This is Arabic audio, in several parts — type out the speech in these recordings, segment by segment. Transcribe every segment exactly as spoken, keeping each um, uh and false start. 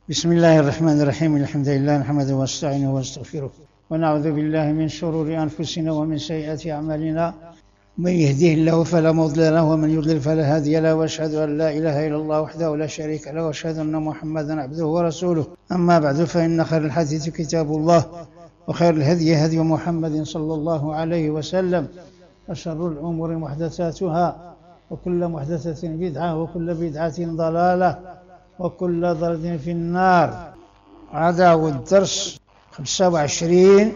بسم الله الرحمن الرحيم. الحمد لله نحمده ونستعينه ونستغفره ونعوذ بالله من شرور أنفسنا ومن سيئات أعمالنا. من يهديه الله فلا مضل له ومن يضلل فلا هادي له، وأشهد أن لا إله إلا الله وحده لا شريك له، وأشهد أن محمدا عبده ورسوله. أما بعد، فإن خير الحديث كتاب الله، وخير الهدي هدي محمد صلى الله عليه وسلم، وشر الأمور محدثاتها، وكل محدثة بدعة، وكل بدعة ضلالة، وكل ضلالة في النار. هذا هو الدرس خمسة وعشرين،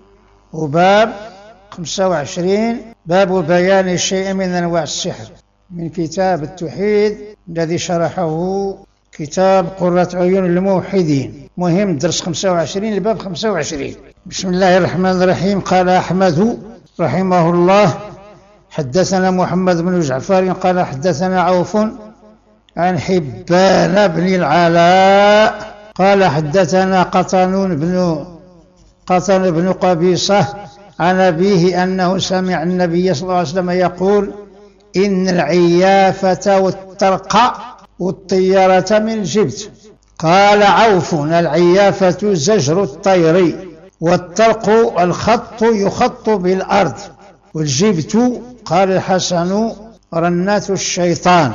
وباب خمسة وعشرين باب بيان شيء من أنواع السحر، من كتاب التوحيد الذي شرحه كتاب قرة عيون الموحدين. مهم درس خمسة وعشرين الباب خمسة وعشرين. بسم الله الرحمن الرحيم. قال أحمد رحمه الله: حدثنا محمد بن جعفر قال حدثنا عوف عن حبان بن العلاء قال حدثنا قطن بن قطن بن قبيصة عن أبيه أنه سمع النبي صلى الله عليه وسلم يقول: إن العيافة والترق والطيرة من الجبت. قال عوف: العيافة زجر الطير، والترق الخط يخط بالأرض، والجبت قال الحسن رنات الشيطان.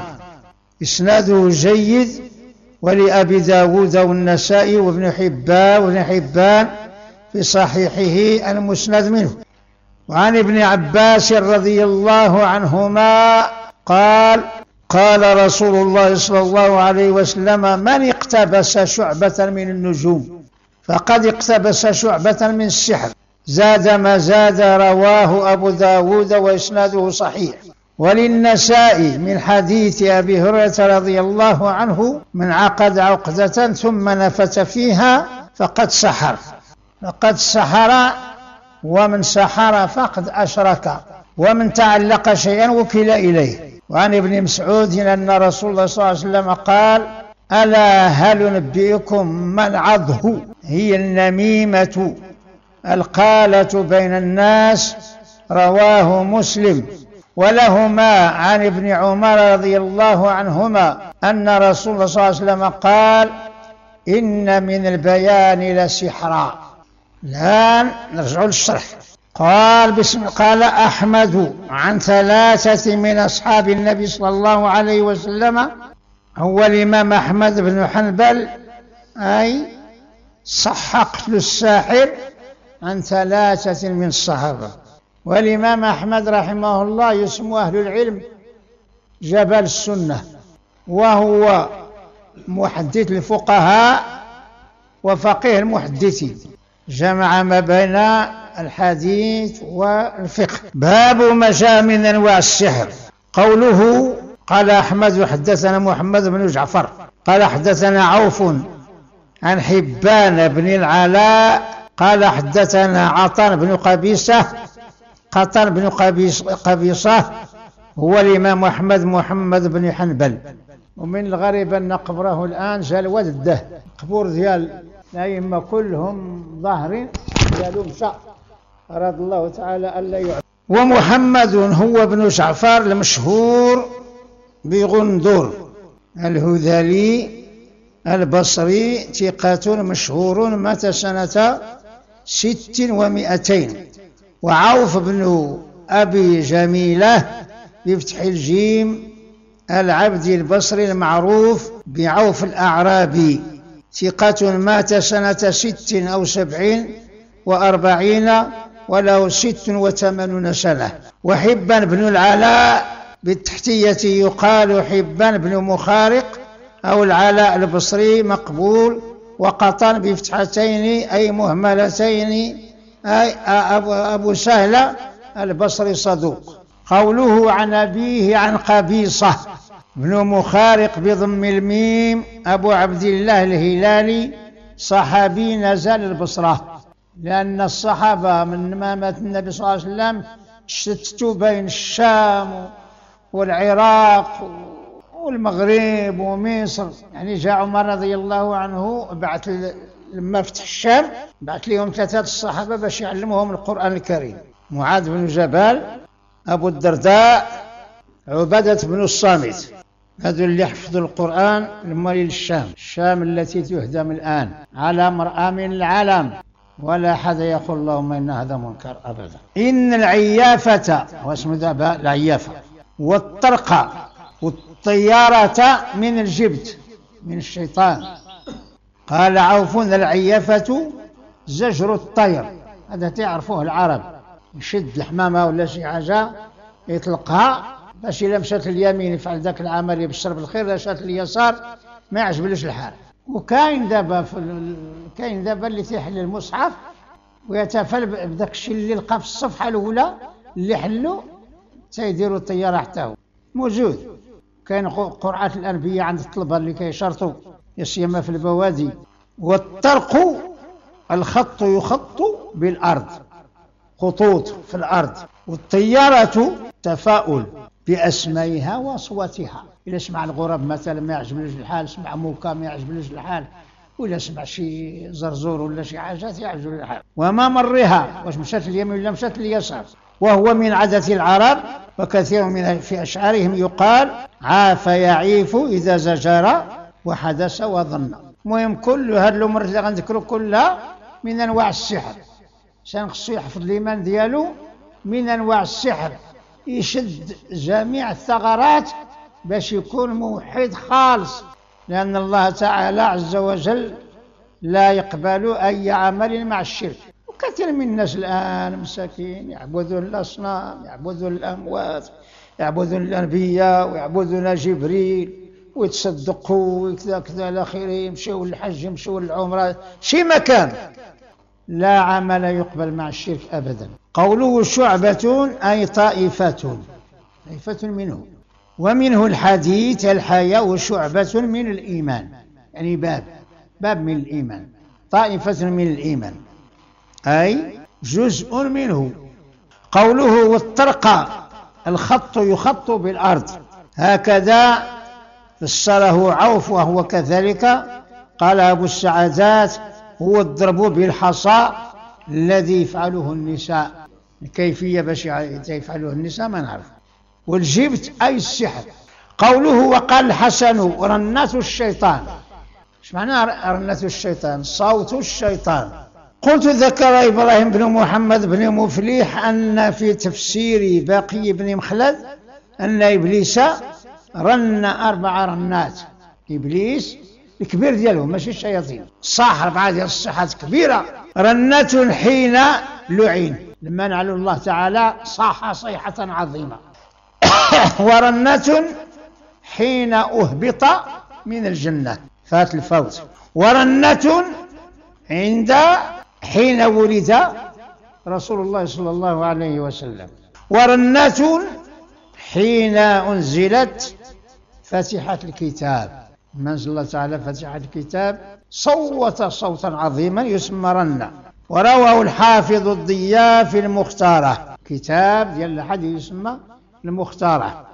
إسناده جيد، ولأبي داود والنسائي وابن حبان وابن حبان في صحيحه المسند منه. وعن ابن عباس رضي الله عنهما قال: قال رسول الله صلى الله عليه وسلم: من اقتبس شعبة من النجوم فقد اقتبس شعبة من السحر. زاد ما زاد. رواه أبو داود وإسناده صحيح. وللنسائي من حديث أبي هريرة رضي الله عنه: من عقد عقدة ثم نفث فيها فقد سحر. فقد سحر، ومن سحر فقد أشرك، ومن تعلق شيئا وكل إليه. وعن ابن مسعود أن رسول الله صلى الله عليه وسلم قال: ألا هل ننبئكم من عضه هي النميمة القالة بين الناس. رواه مسلم. ولهما عن ابن عمر رضي الله عنهما أن رسول الله صلى الله عليه وسلم قال: إن من البيان لسحرا. الآن نرجع للشرح. قال بسم قال أحمد عن ثلاثة من أصحاب النبي صلى الله عليه وسلم. هو الإمام أحمد بن حنبل، أي صح قتل الساحر عن ثلاثة من الصحابة. والإمام أحمد رحمه الله يسمى أهل العلم جبل السنة، وهو محدث الفقهاء وفقيه المحدثين، جمع ما بين الحديث والفقه. باب ما جاء من أنواع السحر. قوله: قال أحمد حدثنا محمد بن جعفر قال حدثنا عوف عن حبان بن العلاء قال حدثنا عطان بن قبيصة. قطن بن قبيصة هو الإمام أحمد محمد بن حنبل. ومن الغريب أن قبره الآن جال ودده، قبور ديال الأئمة كلهم ظاهرين ديالهم شاء. أراد الله تعالى ألا يعلم. ومحمد هو ابن جعفر المشهور بغندور الهذلي البصري، ثقة مشهور، مات سنة ست ومئتين. وعوف بن أبي جميلة بفتح الجيم العبدي البصري المعروف بعوف الأعرابي، ثقة، مات سنة ست أو سبعين وأربعين وله ست وثمانون سنة. وحبان بن العلاء بالتحتية يقال حبان بن مخارق أو العلاء البصري مقبول. وقطن بفتحتين أي مهملتين أي أبو, أبو سهلة البصري صدوق. قوله عن أبيه عن قبيصة بن مخارق بضم الميم أبو عبد الله الهلالي، صحابي نزل البصرة، لأن الصحابة من ما مات النبي صلى الله عليه وسلم شتتوا بين الشام والعراق والمغرب ومصر. يعني جاء عمر رضي الله عنه بعث لما فتح الشام، بعث لهم ثلاثة الصحابة باش يعلموهم القرآن الكريم: معاذ بن جبل، أبو الدرداء، عبادة بن الصامت. هذو اللي حفظوا القرآن الموالي للشام، الشام التي تهدم الآن على مرأى من العالم، ولا أحد يقول اللهم إن هذا منكر أبدا. إن العيافة، واسم ذا العيافة، والطرق والطيارة من الجبت، من الشيطان. قال عوف العيافة زجر الطير، هذا تعرفوه العرب، يشد الحمامة ولا شي حاجة يطلقها باش إلا مشات اليمين يفعل ذاك العمل يبشر بالخير، إذا مشات اليسار ما يعجبلوش الحال. وكاين دابا في ال... كاين دابا اللي تيحل المصحف ويتفل بداك الشيء اللي لقى في الصفحة الأولى اللي حلو تيديروا الطيارة حتى هو موجود. كاين قرعة الأنبياء عند الطلبة اللي كيشرطوا يسيما في البوادي. والطرق الخط يخط بالأرض، خطوط في الأرض. والطيارة تفاؤل بأسمائها وأصواتها، إلا سمع الغراب مثلا ما يعجبلوش الحال، سمع موكا ما يعجبلوش الحال، ولا سمع شي زرزور ولا شي حاجات يعجبلوش الحال. وما مرها، واش مشات اليمين ولا مشات اليسار. وهو من عادة العرب، وكثير من في أشعارهم يقال عاف يعيف إذا زجر وحدث وظن. المهم كل هاد الأمور اللي غنذكروا كلها من أنواع السحر، عشان خصو يحفظ الإيمان ديالو من أنواع السحر، يشد جميع الثغرات باش يكون موحد خالص، لأن الله تعالى عز وجل لا يقبل أي عمل مع الشرك. وكثير من الناس الآن مساكين يعبدون الأصنام، يعبدون الأموات، يعبدون الأنبياء ويعبدون جبريل ويتصدقوا وكذا كذا إلى آخره، يمشوا للحج يمشوا للعمرة، شي مكان لا عمل يقبل مع الشرك أبدا. قوله شعبة أي طائفة، طائفة منه. ومنه الحديث الحياء شعبة من الإيمان، يعني باب باب من الإيمان، طائفة من الإيمان أي جزء منه. قوله والطرق الخط يخط بالأرض، هكذا فسره عوف وهو كذلك. قال أبو السعادات هو الضرب بالحصى الذي يفعله النساء، الكيفية باش يفعله النساء ما نعرف. والجبت أي السحر. قوله وقال الحسن رنات الشيطان، ايش معنى رنات الشيطان؟ صوت الشيطان. قلت ذكر إبراهيم بن محمد بن مفلح أن في تفسير باقي بن مخلد أن إبليس رن أربع رنات. إبليس الكبير ديالهم ماشي الشياطين، صح أربعة ديال الصحات كبيرة. رنة حين لعين، لما نعلم الله تعالى صاح صيحة عظيمة. ورنة حين أهبط من الجنة، فات الفوت. ورنة عند حين ولد رسول الله صلى الله عليه وسلم. ورنة حين أنزلت فاتحة الكتاب، منزل الله تعالى فاتحة الكتاب صوت صوتا عظيما يسمى رنة. ورواه الحافظ الضياء في المختارة، كتاب ديال الحديث يسمى المختارة.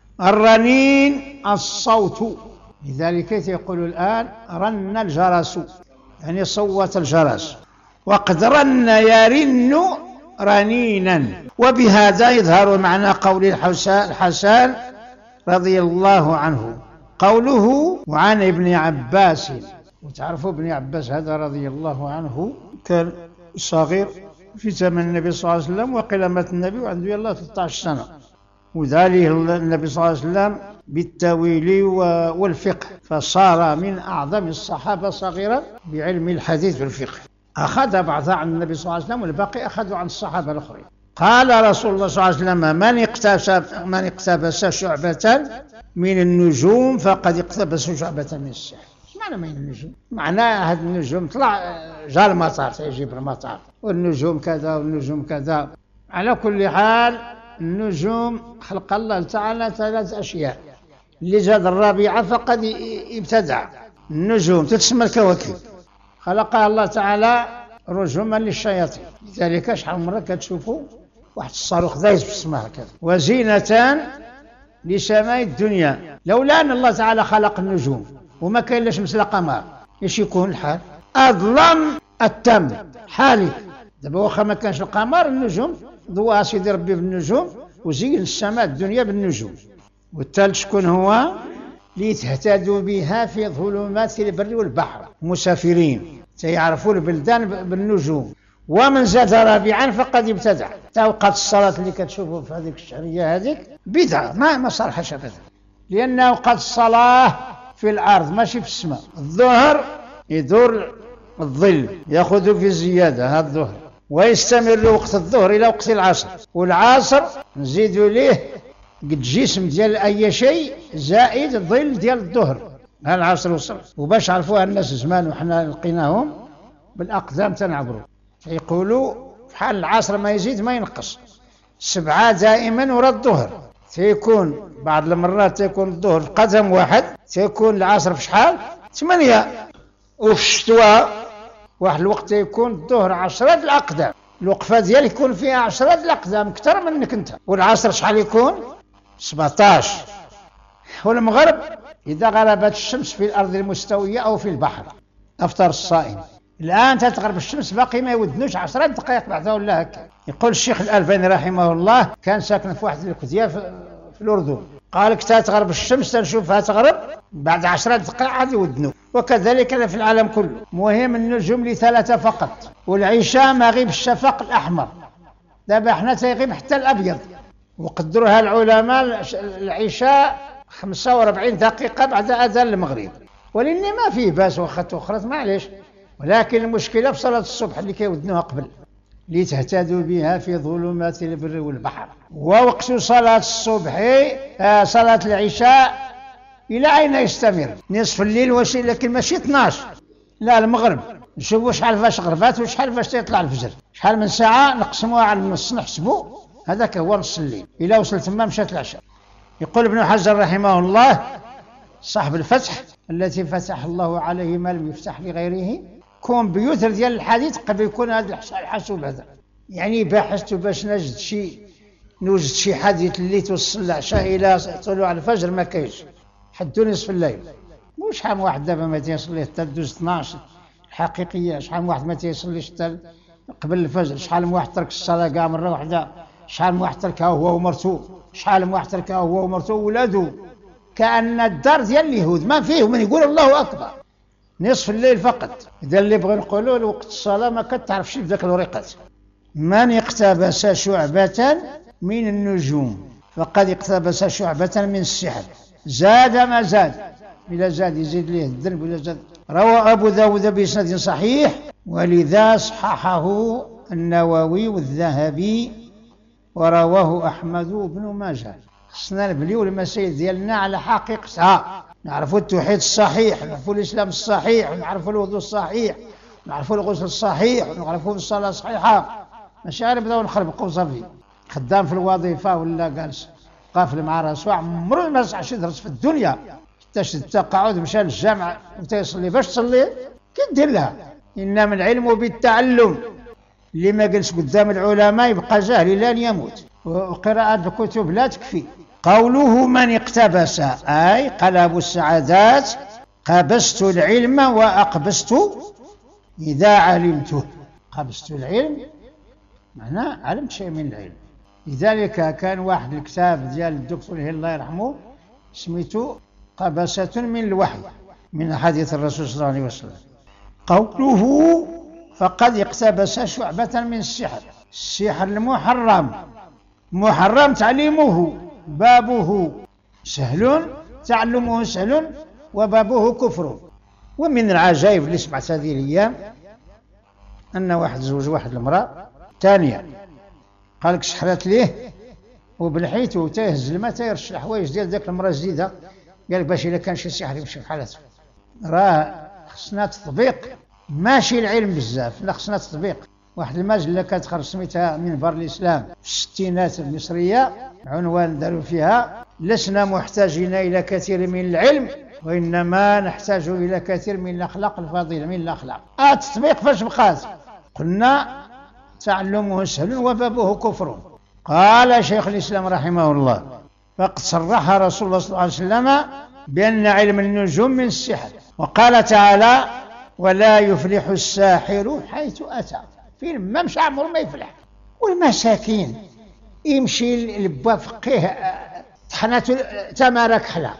الرنين الصوت، لذلك يقول الآن رن الجرس، يعني صوت الجرس. وقد رن يرن رنينا. وبهذا يظهر معنى قول الحسن رضي الله عنه. قوله وعن ابن عباس، وتعرفوا ابن عباس هذا رضي الله عنه كان صغير في زمن النبي صلى الله عليه وسلم، وقيل مات النبي وعنده يلا ثلاثة عشر سنة، وذلك النبي صلى الله عليه وسلم بالتاويل والفقه، فصار من أعظم الصحابة صغيرا بعلم الحديث والفقه. أخذ بعضها عن النبي صلى الله عليه وسلم والباقي أخذوا عن الصحابة الآخرين. قال رسول الله صلى الله عليه وسلم من اقتبس من اقتبس شعبة من النجوم فقد اقتبس شعبة من السحر. ايش معنى من النجوم؟ معناه هذا النجوم طلع جا المطار سيجيب المطار، والنجوم كذا والنجوم كذا. على كل حال النجوم خلق الله تعالى ثلاث أشياء، اللي زاد الرابعة فقد ابتدع. النجوم تتسمى الكواكب، خلقها الله تعالى رجوما للشياطين، لذلك شحال مرة كتشوفوا واحد الصاروخ دايز في السماء هكذا. وزينة لسماء الدنيا. لولا أن الله تعالى خلق النجوم وما كاين لا شمس لا قمر، ايش يكون الحال؟ أظلم التام حالك. دابا واخا ما كانش القمر، النجوم ضوءها سيدي ربي بالنجوم، وزين السماء الدنيا بالنجوم. والثالث شكون هو؟ لتهتدوا بها في ظلمات البر والبحر. مسافرين سيعرفوا البلدان بالنجوم. ومن زاد رابعا فقد ابتدع. توقت الصلاة اللي كتشوفوا في هذيك الشهرية هذيك بدعة ما ما صالحش أبدا، لأن أوقات الصلاة في الأرض ماشي في السماء. الظهر يدور الظل يأخذ في زيادة هذا الظهر، ويستمر وقت الظهر إلى وقت العصر، والعصر نزيدوا ليه قد جسم ديال أي شيء زائد الظل ديال الظهر. ها العصر وصل. وباش عرفوها الناس زمان وحنا لقيناهم بالأقدام تنعبروا، يقولوا بحال العصر ما يزيد ما ينقص، سبعة دائما ورا الظهر. تيكون بعض المرات تيكون الظهر في قدم واحد، تيكون العصر في شحال ثمانية، وفي الشتوى واحد الوقت يكون الظهر عشرة الأقدام، الوقفة ديالك يكون فيها عشرة الأقدام أكثر منك أنت. والعصر شحال يكون؟ سبعطاش. والمغرب إذا غربت الشمس في الأرض المستوية أو في البحر أفطر الصائم. الآن تتغرب الشمس باقي ما يودنوش عشرة دقائق بعدها ولا هكا. يقول الشيخ الألباني رحمه الله كان ساكن في واحد الكدية في الأردن، قال لك تتغرب الشمس تنشوفها تغرب بعد عشرة دقائق عاد يودنوا. وكذلك في العالم كله. مهم النجوم لثلاثة فقط، والعشاء مغيب الشفق الأحمر، دابا حنا تيغيب حتى الأبيض، وقدروها العلماء العشاء خمسة وأربعين دقيقة بعد أذان المغرب، ولأن ما فيه باس وخط أخرى معليش. ولكن المشكلة في صلاة الصبح اللي كيودنوها قبل لتهتدوا بها في ظلمات البر والبحر. ووقت صلاة الصبح آه صلاة العشاء إلى أين يستمر؟ نصف الليل وشي، لكن ماشي اثناش، لا المغرب. نشوفوا شحال فاش غربات وشحال فاش يطلع الفجر، شحال من ساعة نقسموها على النص نحسبوا، هذاك هو نص الليل. إلى وصلت تما مشات العشاء. يقول ابن حجر رحمه الله صاحب الفتح التي فتح الله عليه ما لم يفتح لغيره، كون بيوتر ديال الحديث قبل يكون هذا الحاسوب هذا، يعني بحثت باش نجد شي نوجد شي حديث اللي توصل العشاء الى طلوع الفجر ما كاينش، حدو نصف الليل. مو شحال من واحد دابا ما تيصلي حتى دوز اثناش الحقيقيه، شحال من واحد ما تيصليش حتى قبل الفجر، شحال من واحد ترك الصلاه كاع مره واحده، شحال من واحد تركها هو ومرته، شحال من واحد تركها هو ومرته وولادو، كأن الدار ديال اليهود ما فيه من يقول الله أكبر. نصف الليل فقط. إذا اللي بغي نقولوا وقت الصلاة ما كتعرفش بذاك الورقات. من اقتبس شعبة من النجوم فقد اقتبس شعبة من السحر. زاد ما زاد، إذا زاد يزيد ليه الذنب ولا زاد. روى أبو داود بإسناد صحيح، ولذا صححه النووي والذهبي، ورواه أحمد بن ماجه. خصنا نبنيو المسائل ديالنا على حقيقتها، نعرفوا التوحيد الصحيح، نعرفوا الإسلام الصحيح، ونعرفوا الوضوء الصحيح، ونعرفوا الغسل الصحيح، ونعرفوا الصلاة الصحيحة. ماشي غير نبداو نخربقوا صافي. خدام في الوظيفة ولا جالس قافل مع راسو عمرو ما صحش يدرس في الدنيا، حتى شد التقاعد مشى للجامع وتيصلي. باش تصلي كدير لها؟ إنما العلم بالتعلم. اللي ما جلس قدام العلماء يبقى جاهل إلى أن يموت، وقراءة الكتب لا تكفي. قوله من اقتبس أي قلب السعادات، قبست العلم وأقبست إذا علمته. قبست العلم معناه علمت شيء من العلم. لذلك كان واحد الكتاب ديال الدكتور هي الله يرحمه سميته قبسة من الوحي من حديث الرسول صلى الله عليه وسلم. قوله فقد اقتبس شعبة من السحر. السحر المحرم، محرم تعليمه، بابه سهل، تعلمه سهل، وبابه كفر. ومن العجائب اللي سمعت هذه الايام ان واحد زوج واحد المراه ثانيه، قال لك سحرت ليه وبالحيث تيهز الماء تيرش الحوايج ديال ذاك المراه الجديده، قال باش الا كان شي سحر يمشي في حالته. راه خصنا تطبيق، ماشي العلم بزاف، لا خصنا تطبيق. واحد المجله كتخرج سميتها منبر الاسلام في الستينات المصريه، عنوان داروا فيها لسنا محتاجين الى كثير من العلم، وانما نحتاج الى كثير من الاخلاق الفاضله. من الاخلاق آه التطبيق فاش بقات؟ قلنا تعلمه سهل وبابه كفر. قال شيخ الاسلام رحمه الله فقد صرح رسول الله صلى الله عليه وسلم بان علم النجوم من السحر، وقال تعالى ولا يفلح الساحر حيث أتى. فين ما مشى عمره ما يفلح. والمساكين يمشي لبا فقيه طحنته تمارة كحلة،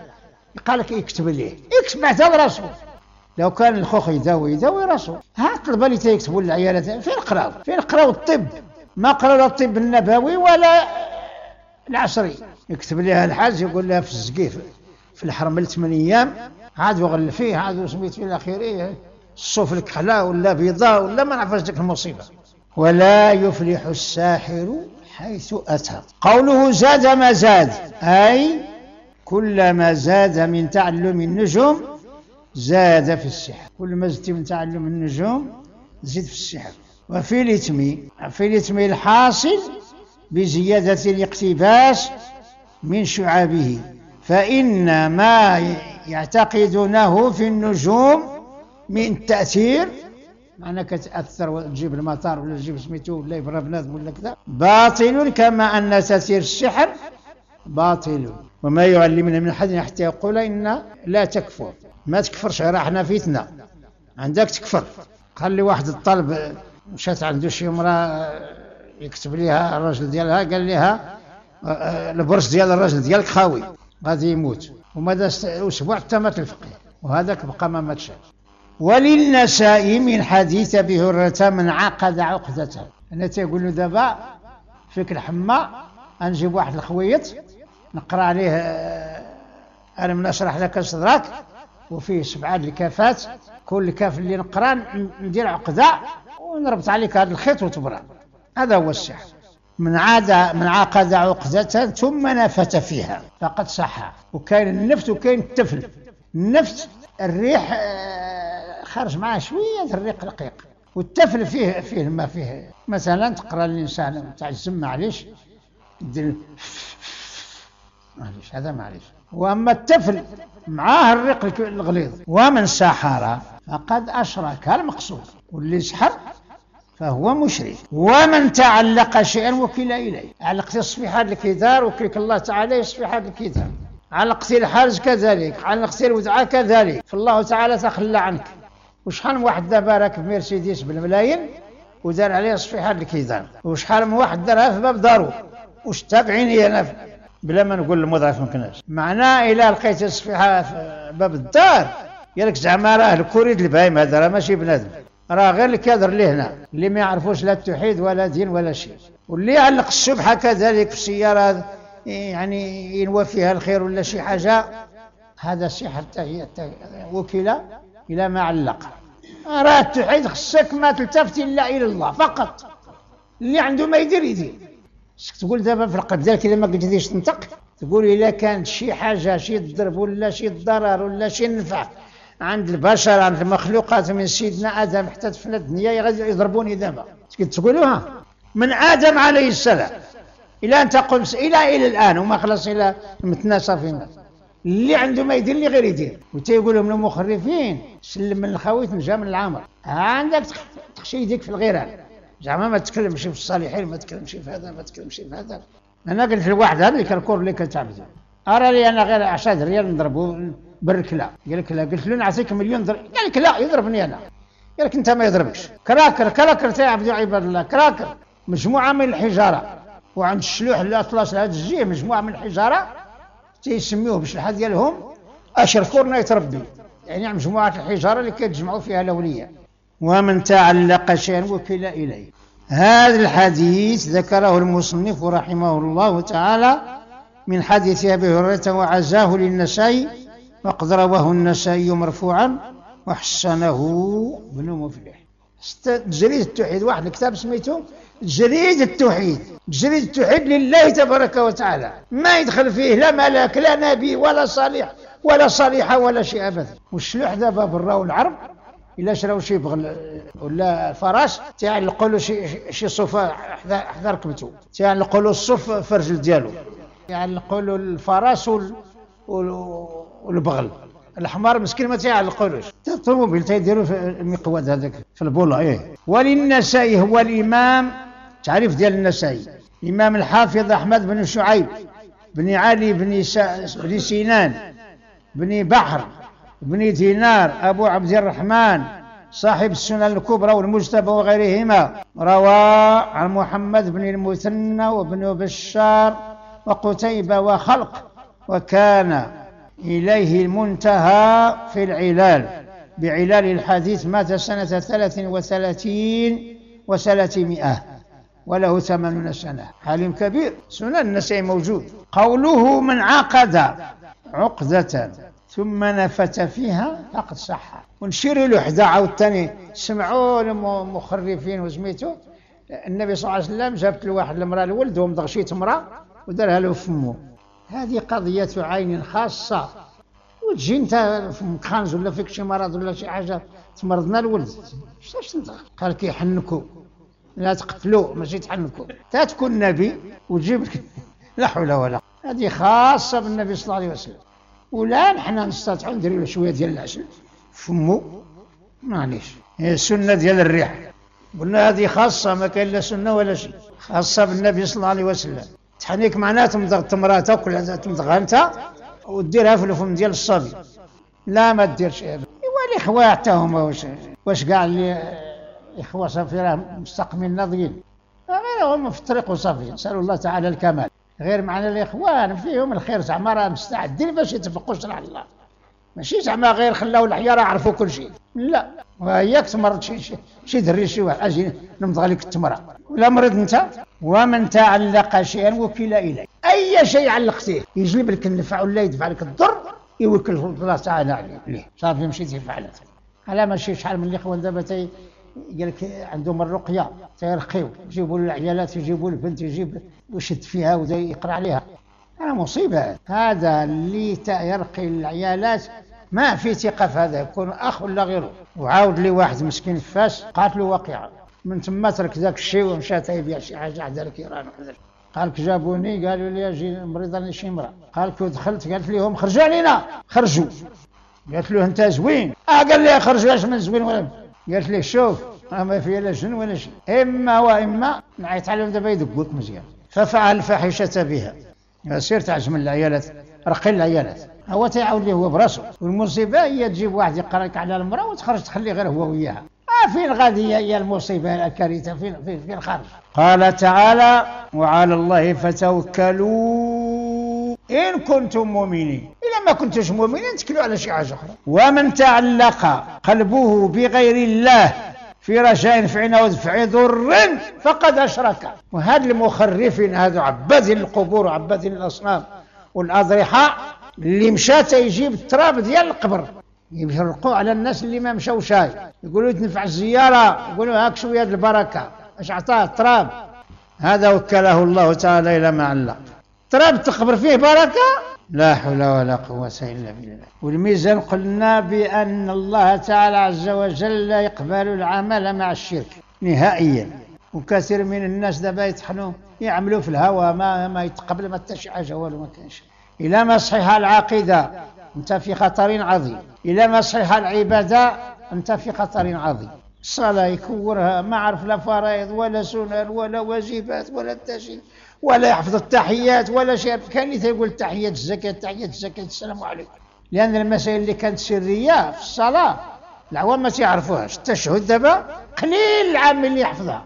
قال لك يكتب ليه، يكتب حتى راسو. لو كان الخوخ يداوي يداوي راسو. ها الطلبه اللي تيكتبوا للعيالات فين قراو؟ فين قراو الطب؟ ما قراو لا الطب النبوي ولا العصري. يكتب لها الحاج يقول لها في الزقيف في الحرم ثمان ايام عاد وغل فيه عاد وسميت الى اخره الصوف الكحله ولا بيضاء ولا ما نعرفش ديك المصيبه. ولا يفلح الساحر حيث اتى. قوله زاد ما زاد اي كلما زاد من تعلم النجوم زاد في السحر. كل ما زدت من تعلم النجوم زيد في السحر. وفي الإثم في الإثم الحاصل بزيادة الاقتباس من شعابه، فإن ما يعتقدونه في النجوم من تأثير، معنى كتأثر وتجيب المطار ولا تجيب سميتو ولا يبرى بنادم ولا كذا، باطل كما أن تأثير السحر باطل. وما يعلمنا من أحد حتى يقول إن لا تكفر. ما تكفرش، راه حنا فيتنا عندك تكفر. قال لي واحد الطالب مشات عنده شي امراه يكتب ليها الراجل ديالها، قال لها البرص ديال الراجل ديالك خاوي غادي يموت، وما داز اسبوع حتى مات الفقيه، وهذاك بقى ما ماتش. وللنساء من حديث ابي هريره من عقد عقده. انا تيقول له دابا فيك الحمى غنجيب واحد الخويط نقرا عليه انا من اشرح لك صدرك وفيه سبعه الكافات، كل كاف اللي نقرا ندير عقده ونربط عليك هذا الخيط وتبرع. هذا هو السحر. من عاد من عقد عقدة ثم نفث فيها فقد صح. وكاين النفث وكاين التفل. النفث الريح خارج معاه شويه الريق رقيق، والتفل فيه فيه ما فيه. مثلا تقرا الانسان تاع الزم معليش دير معليش هذا معليش، واما التفل معاه الريق الغليظ. ومن سحر فقد اشرك المقصود، واللي سحر فهو مشرك. ومن تعلق شيئا وكل اليه. علقت الصفيحه الكدار وكلك الله تعالى الصفيحه الكدار، علقت الحرز كذلك، علقت الودعاء كذلك، فالله تعالى تخلى عنك. وشحال من واحد دابا راكب مرسيدس بالملايين ودار عليه صفيحه الكدار، وشحال من واحد دارها في باب دارو واش تابعيني انا بلا ما نقول المضاف ما كناش. معناه الا لقيت الصفيحه في باب الدار يالك زعما راه الكوريد البهيم، هذا راه ماشي بنادم، راه غير الكادر اللي هنا اللي ما يعرفوش لا التوحيد ولا دين ولا شيء. واللي يعلق السبحه كذلك في السياره يعني ينوى فيها الخير ولا شي حاجه، هذا السحر هي وكيله الى ما علق. راه التوحيد خصك ما تلتفت الا الى الله فقط. اللي عنده ما يدير يدير. تقول دابا في القلب ديالك اذا ما قدرتيش تنطق تقول الا كانت شي حاجه شي ضرب ولا شي ضرر ولا شي نفع عند البشر عند المخلوقات من سيدنا ادم حتى تفنى الدنيا غادي يضربوني دابا. تقولوها من ادم عليه السلام الى ان تقوم الى الى الان وما خلص الى متنا صافي مات. اللي عنده ما يدير اللي غير يدير. وتيقول لهم المخرفين سلم من الخويت نجا من العمر. عندك تخشي يديك في الغيران، زعما ما تكلمش في الصالحين، ما تكلمش في هذا، ما تكلمش في هذا. انا قلت لواحد هذا اللي كالكور اللي كتعبدوا ارى لي انا غير عشرة ريال نضربه بالركله. قال لك لا. قلت له نعطيك مليون درهم. قال لك لا يضربني انا. قال لك انت ما يضربكش. كراكر كراكر تعبدوا عباد الله. كراكر مجموعه من الحجاره، وعند الشلوح الاطلس هذا الجيه مجموعه من الحجاره تيسميوه بالشلحه ديالهم اشرفور نايت ربي، يعني مجموعه الحجاره اللي كيتجمعوا فيها الاولياء. ومن تعلق شيئا وكل اليه. هذا الحديث ذكره المصنف رحمه الله تعالى من حديث ابي هريره وعزاه للنسائي، وقد رواه النسائي مرفوعا وحسنه ابن مفلح. تجريد التوحيد، واحد الكتاب سميته تجريد التوحيد. تجريد التوحيد لله تبارك وتعالى، ما يدخل فيه لا ملاك لا نبي ولا صالح ولا صالحه ولا شيء ابدا. والشلوح دابا براو العرب الا شراو شي بغل ولا فراش تيعلقوا له شي شي صوفه حدا ركبته، تيعلقوا له الصف في الرجل ديالو، يعلقوا له الفراس والبغل. الحمار مسكين ما تيعلقولوش. الطوموبيل تيديروا في المقود هذاك في البوله. ايه. وللنسائي هو الامام، تعريف ديال النسائي الامام الحافظ احمد بن شعيب بن علي بن بن سنان بن بحر بن دينار ابو عبد الرحمن صاحب السنن الكبرى والمجتبى وغيرهما، روى عن محمد بن المثنى وابن بشار وقتيبة وخلق، وكان إليه المنتهى في العلال، بعلال الحديث مات سنة ثلاث وثلاثين وثلاثمائة وله ثمانون سنة، عالم كبير. سنن النسائي موجود. قوله من عقد عقدة ثم نفت فيها فقد صح. ونشير له حدا عاوتاني سمعوا المخرفين وسميتو النبي صلى الله عليه وسلم جابت له واحد المرأة الولد ومضغشي تمرة ودارها له فمه. هذه قضية عين خاصة، وتجي انت في مكخانز ولا فيك شي مرض ولا شي حاجة تمرضنا الولد اش تنطق؟ قال كيحنكوا لا تقتلوا ماشي تحنكوا، تا تكون نبي وتجيب لك لا حول ولا قوة. هذه خاصة بالنبي صلى الله عليه وسلم، ولا نحن نستطيعوا نديروا له شوية ديال العسل فمو معليش. هي السنة ديال الريح، قلنا هذه خاصة، ما كاين لا سنة ولا شيء، خاصة بالنبي صلى الله عليه وسلم. تحنيك معناها تمضغ تمراتك ولا تمضغها انت وديرها في الفم ديال الصبي، لا ما ديرش. ايوا الاخوة حتى هما واش واش كاع اللي اخوة صافي راه مستقيمين ناضيين، غير هما في الطريق وصافي، نسأل الله تعالى الكمال. غير معنا الاخوان فيهم الخير، زعما راه مستعدين باش يتفقوا شرع الله، ماشي زعما غير خلاو الحيارة عرفوا كل شيء، لا. وهياك تمرض شي شي شي دري شي واحد اجي نمضغ لك التمره ولا مريض انت. ومن تعلق شيئا وكل اليه، اي شيء علقتيه يجلب لك النفع ولا يدفع لك الضر يوكل الله تعالى عليه، صافي مشيتي فعلت. على ماشي شحال من الاخوان دابا تي قال لك عندهم الرقيه تيرقيو، يجيبوا له العيالات يجيبوا البنت يجيب ويشد فيها ودا يقرا عليها. انا مصيبه هذا اللي يرقي العيالات، ما في ثقه في هذا، يكون اخ ولا غيره. وعاود لي واحد مسكين فاس قاتلو واقعه، من ثم ترك ذاك الشيء ومشى تيبيع شي حاجه عند الكيران. قال لك جابوني قالوا لي اجي مريضه لي شي امراه، قال لك دخلت قالت لهم خرجوا علينا، خرجوا. قالت له انت زوين، اه قال لي خرجوا اش من زوين ولا. قالت لي شوف ما فيها لا جن ولا شيء، اما واما نعيط عليهم دابا يدقوك مزيان. ففعل الفاحشه بها، سير تعجم العيالات، رقي العيالات، هو تيعاود ليه هو براسو. والمصيبه هي تجيب واحد يقرا لك على المراه وتخرج تخلي غير هو وياها. آه فين غادي هي المصيبه الكارثه؟ فين فين في الخارج. قال تعالى وعلى الله فتوكلوا ان كنتم مؤمنين. اذا ما كنتوش مؤمنين تكلوا على شي حاجه اخرى. ومن تعلق قلبه بغير الله في رجاء نفع ودفع ضر فقد اشرك. وهاد المخرفين هذو عبادين القبور وعبادين الاصنام والاضرحه اللي مشى تيجيب التراب ديال القبر يفرقوا على الناس اللي ما مشاوش، يقولوا تنفع الزياره، يقولوا هاك شويه البركه، اش عطاه التراب. هذا وكله الله تعالى الى ما علق. تراب تقبر فيه بركه؟ لا حول ولا قوه الا بالله. والميزان قلنا بان الله تعالى عز وجل لا يقبل العمل مع الشرك نهائيا. وكثير من الناس دابا يطحنوا يعملوا في الهوى، ما ما يتقبل ما حتى شي حاجه والو، ما كانش. الى ما صحيح العقيده انت في خطر عظيم، الى ما صحيح العباده انت في خطر عظيم. الصلاه يكورها ما عرف لا فرائض ولا سنن ولا واجبات ولا التشهيد ولا يحفظ التحيات ولا شيء. كان اللي تيقول التحيات الزكاه التحيات الزكاه السلام عليكم، لان المسائل اللي كانت سريه في الصلاه العوام ما تيعرفوهاش. التشهد دابا قليل العام اللي يحفظها،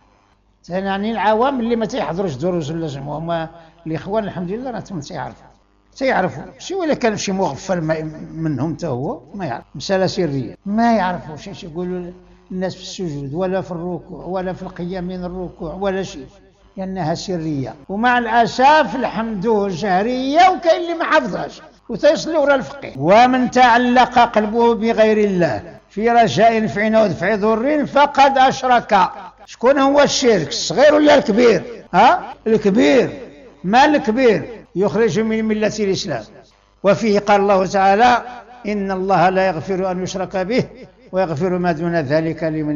يعني العوام اللي ما تيحضروش دروس ولا جمعوا. هما الاخوان الحمد لله راه تيعرفوا تيعرفوا شي، ولا كان شي مغفل منهم حتى هو ما يعرف مساله سريه، ما يعرفوش ايش يقولوا الناس في السجود ولا في الركوع ولا في القيام من الركوع ولا شيء، لانها سريه. ومع الاسف الحمد جهريه، وكاين اللي ما حفظهاش وتيصلي ورا الفقيه. ومن تعلق قلبه بغير الله في رجاء نفع ودفع ضر فقد اشرك. شكون هو الشرك؟ الصغير ولا الكبير؟ ها الكبير. ما الكبير؟ يخرج من مله الاسلام. وفيه قال الله تعالى ان الله لا يغفر ان يشرك به ويغفر ما دون ذلك لمن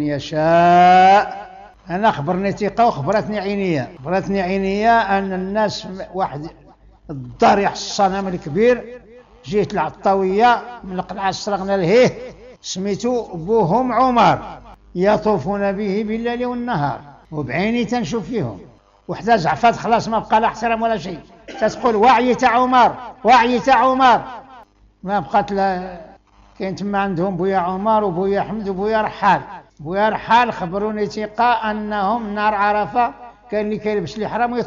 يشاء. انا خبرني ثقه وخبرتني عينيه، خبرتني عينيه ان الناس واحد الضريح الصنم الكبير جيت العطاويه من القلعه الصرغنا لهيه سميتو بوهم عمر، يطوفون به بالليل والنهار وبعيني تنشوف فيهم. وحتى زعفات خلاص ما بقى لا احترام ولا شيء، تتقول وعي تاع عمر وعي تاع عمر، ما بقات لا. كاين تما عندهم بويا عمر وبويا حمد وبويا رحال. بويا رحال خبروني ثقه انهم نار عرفه كان اللي كيلبس الإحرام ويطوف،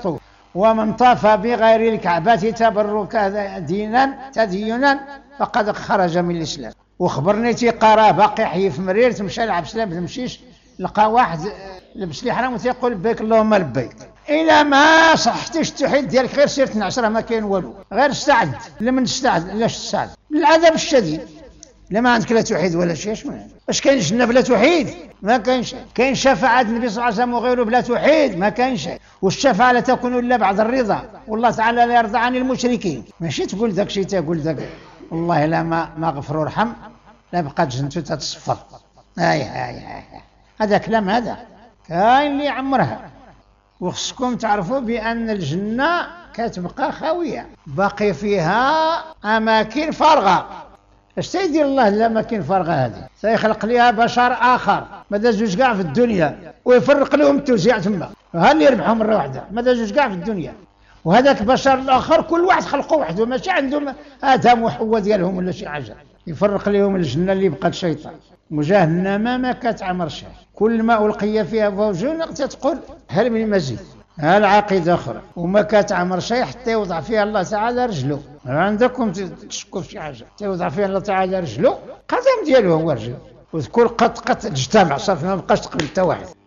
ومن طاف بغير الكعبة تبركا دينا تدينا فقد خرج من الإسلام. وخبرني تيقرا باقي حي في مرير، تمشى لعب سلام تمشيش لقى واحد لبس لي حرام وتيقول لبيك اللهم لبيك. إلا ما صحتش التوحيد ديالك غير سير تنعشرة ما كاين والو، غير استعد. لمن تستعد؟ علاش تستعد؟ بالعذاب الشديد. لا ما عندك لا توحيد ولا شيء. اش واش كاين جنة بلا توحيد؟ ما كاينش. كاين شفاعة النبي صلى الله عليه وسلم وغيره بلا توحيد؟ ما كاينش. والشفاعة لا تكون الا بعد الرضا، والله تعالى لا يرضى عن المشركين. ماشي تقول داك الشيء تقول داك والله لا ما ما غفر ورحم لا بقات جنته تتصفر. هاي هاي هاي هذا كلام، هذا كاين اللي يعمرها. وخصكم تعرفوا بأن الجنة كتبقى خاوية، باقي فيها أماكن فارغة. اش تيدير الله الأماكن فارغة هذه؟ سيخلق لها بشر آخر ماذا زوج كاع في الدنيا ويفرق لهم التوزيع تما، هل اللي يربحوا مرة واحدة ماذا زوج كاع في الدنيا. وهذاك البشر الآخر كل واحد خلقه وحده، ماشي عندهم آدم وحواء ديالهم ولا شي حاجة. يفرق لهم الجنة اللي بقات شيطان، وجهنم ما كتعمر شيء، كل ما ألقي فيها فوج تتقول هل من مزيد. هل عقيدة أخرى وما كتعمر شيء حتى يوضع فيها الله تعالى رجله. عندكم تشكوا في شي حاجة حتى يوضع فيها الله تعالى رجله، قدم ديالو هو رجله، وتكون قد قد اجتمع صافي ما بقاش تقبل حتى واحد.